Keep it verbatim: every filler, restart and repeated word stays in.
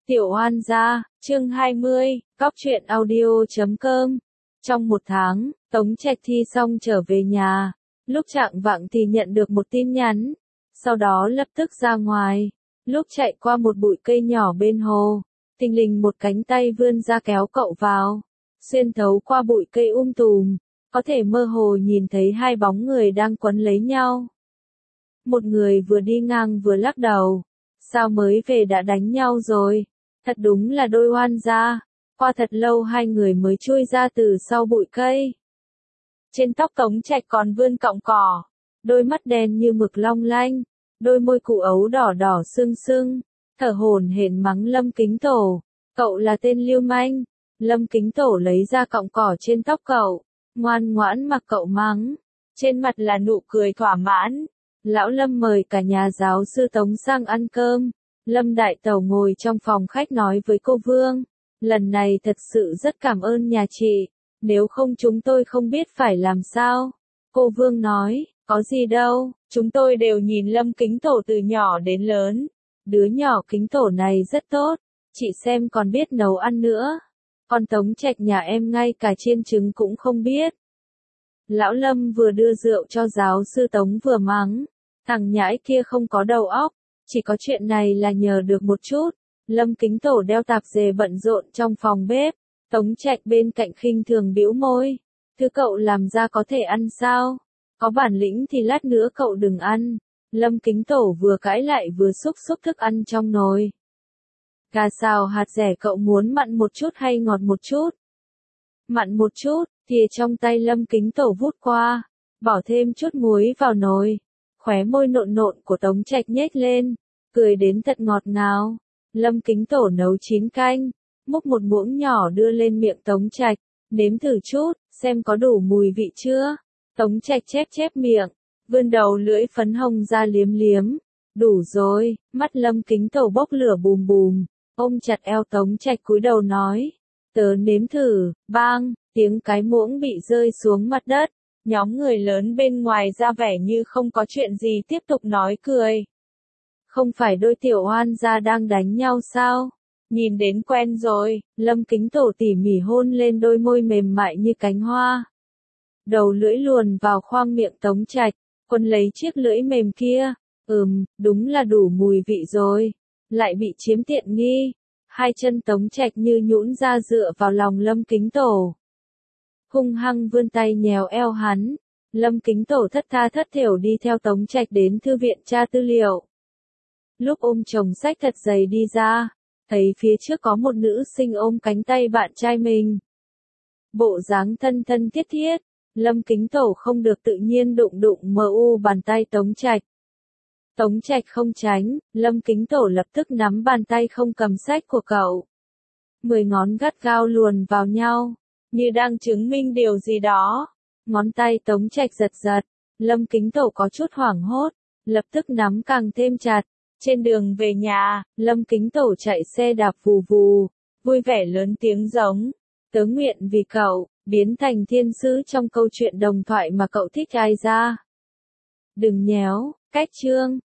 Tiểu Hoan gia, chương hai mươi, cóc truyện audio chấm com. Trong một tháng, Tống Trạch thi xong trở về nhà, lúc chạng vạng thì nhận được một tin nhắn, sau đó lập tức ra ngoài, lúc chạy qua một bụi cây nhỏ bên hồ, thình lình một cánh tay vươn ra kéo cậu vào, xuyên thấu qua bụi cây um tùm, có thể mơ hồ nhìn thấy hai bóng người đang quấn lấy nhau. Một người vừa đi ngang vừa lắc đầu, sao mới về đã đánh nhau rồi, thật đúng là đôi oan gia, qua thật lâu hai người mới chui ra từ sau bụi cây. Trên tóc Tống Trạch còn vươn cọng cỏ, đôi mắt đen như mực long lanh, đôi môi cụ ấu đỏ đỏ sưng sưng, thở hổn hển mắng Lâm Kính Tổ, cậu là tên lưu manh. Lâm Kính Tổ lấy ra cọng cỏ trên tóc cậu, ngoan ngoãn mặc cậu mắng, trên mặt là nụ cười thỏa mãn. Lão Lâm mời cả nhà giáo sư Tống sang ăn cơm. Lâm Đại Tẩu ngồi trong phòng khách nói với cô Vương, lần này thật sự rất cảm ơn nhà chị, nếu không chúng tôi không biết phải làm sao. Cô Vương nói, có gì đâu, chúng tôi đều nhìn Lâm Kính Tổ từ nhỏ đến lớn. Đứa nhỏ Kính Tổ này rất tốt, chị xem còn biết nấu ăn nữa. Còn Tống Trạch nhà em ngay cả chiên trứng cũng không biết. Lão Lâm vừa đưa rượu cho giáo sư Tống vừa mắng, thằng nhãi kia không có đầu óc, chỉ có chuyện này là nhờ được một chút. Lâm Kính Tổ đeo tạp dề bận rộn trong phòng bếp, Tống Trạch bên cạnh khinh thường bĩu môi, thứ cậu làm ra có thể ăn sao, có bản lĩnh thì lát nữa cậu đừng ăn. Lâm Kính Tổ vừa cãi lại vừa xúc xúc thức ăn trong nồi. Gà xào hạt dẻ cậu muốn mặn một chút hay ngọt một chút? Mặn một chút, thìa trong tay Lâm Kính Tổ vút qua, bỏ thêm chút muối vào nồi. Khóe môi nộn nộn của Tống Trạch nhếch lên, cười đến thật ngọt ngào. Lâm Kính Tổ nấu chín canh, múc một muỗng nhỏ đưa lên miệng Tống Trạch, nếm thử chút, xem có đủ mùi vị chưa. Tống Trạch chép chép miệng, vươn đầu lưỡi phấn hồng ra liếm liếm. Đủ rồi, mắt Lâm Kính Tổ bốc lửa bùm bùm, ôm chặt eo Tống Trạch cúi đầu nói, tớ nếm thử. Bang, tiếng cái muỗng bị rơi xuống mặt đất. Nhóm người lớn bên ngoài ra vẻ như không có chuyện gì tiếp tục nói cười. Không phải đôi tiểu oan gia đang đánh nhau sao? Nhìn đến quen rồi. Lâm Kính Tổ tỉ mỉ hôn lên đôi môi mềm mại như cánh hoa. Đầu lưỡi luồn vào khoang miệng Tống Trạch, quấn lấy chiếc lưỡi mềm kia. Ừm, đúng là đủ mùi vị rồi. Lại bị chiếm tiện nghi. Hai chân Tống Trạch như nhũn ra dựa vào lòng Lâm Kính Tổ. Hung hăng vươn tay nhèo eo hắn. Lâm Kính Tổ thất tha thất thểu đi theo Tống Trạch đến thư viện tra tư liệu. Lúc ôm chồng sách thật dày đi ra, thấy phía trước có một nữ sinh ôm cánh tay bạn trai mình. Bộ dáng thân thân thiết thiết, Lâm Kính Tổ không được tự nhiên đụng đụng mờ u bàn tay Tống Trạch. Tống Trạch không tránh, Lâm Kính Tổ lập tức nắm bàn tay không cầm sách của cậu. Mười ngón gắt gao luồn vào nhau, như đang chứng minh điều gì đó. Ngón tay Tống Trạch giật giật, Lâm Kính Tổ có chút hoảng hốt, lập tức nắm càng thêm chặt. Trên đường về nhà, Lâm Kính Tổ chạy xe đạp vù vù, vui vẻ lớn tiếng giống, tớ nguyện vì cậu, biến thành thiên sứ trong câu chuyện đồng thoại mà cậu thích ai ra. Đừng nhéo, cách chương.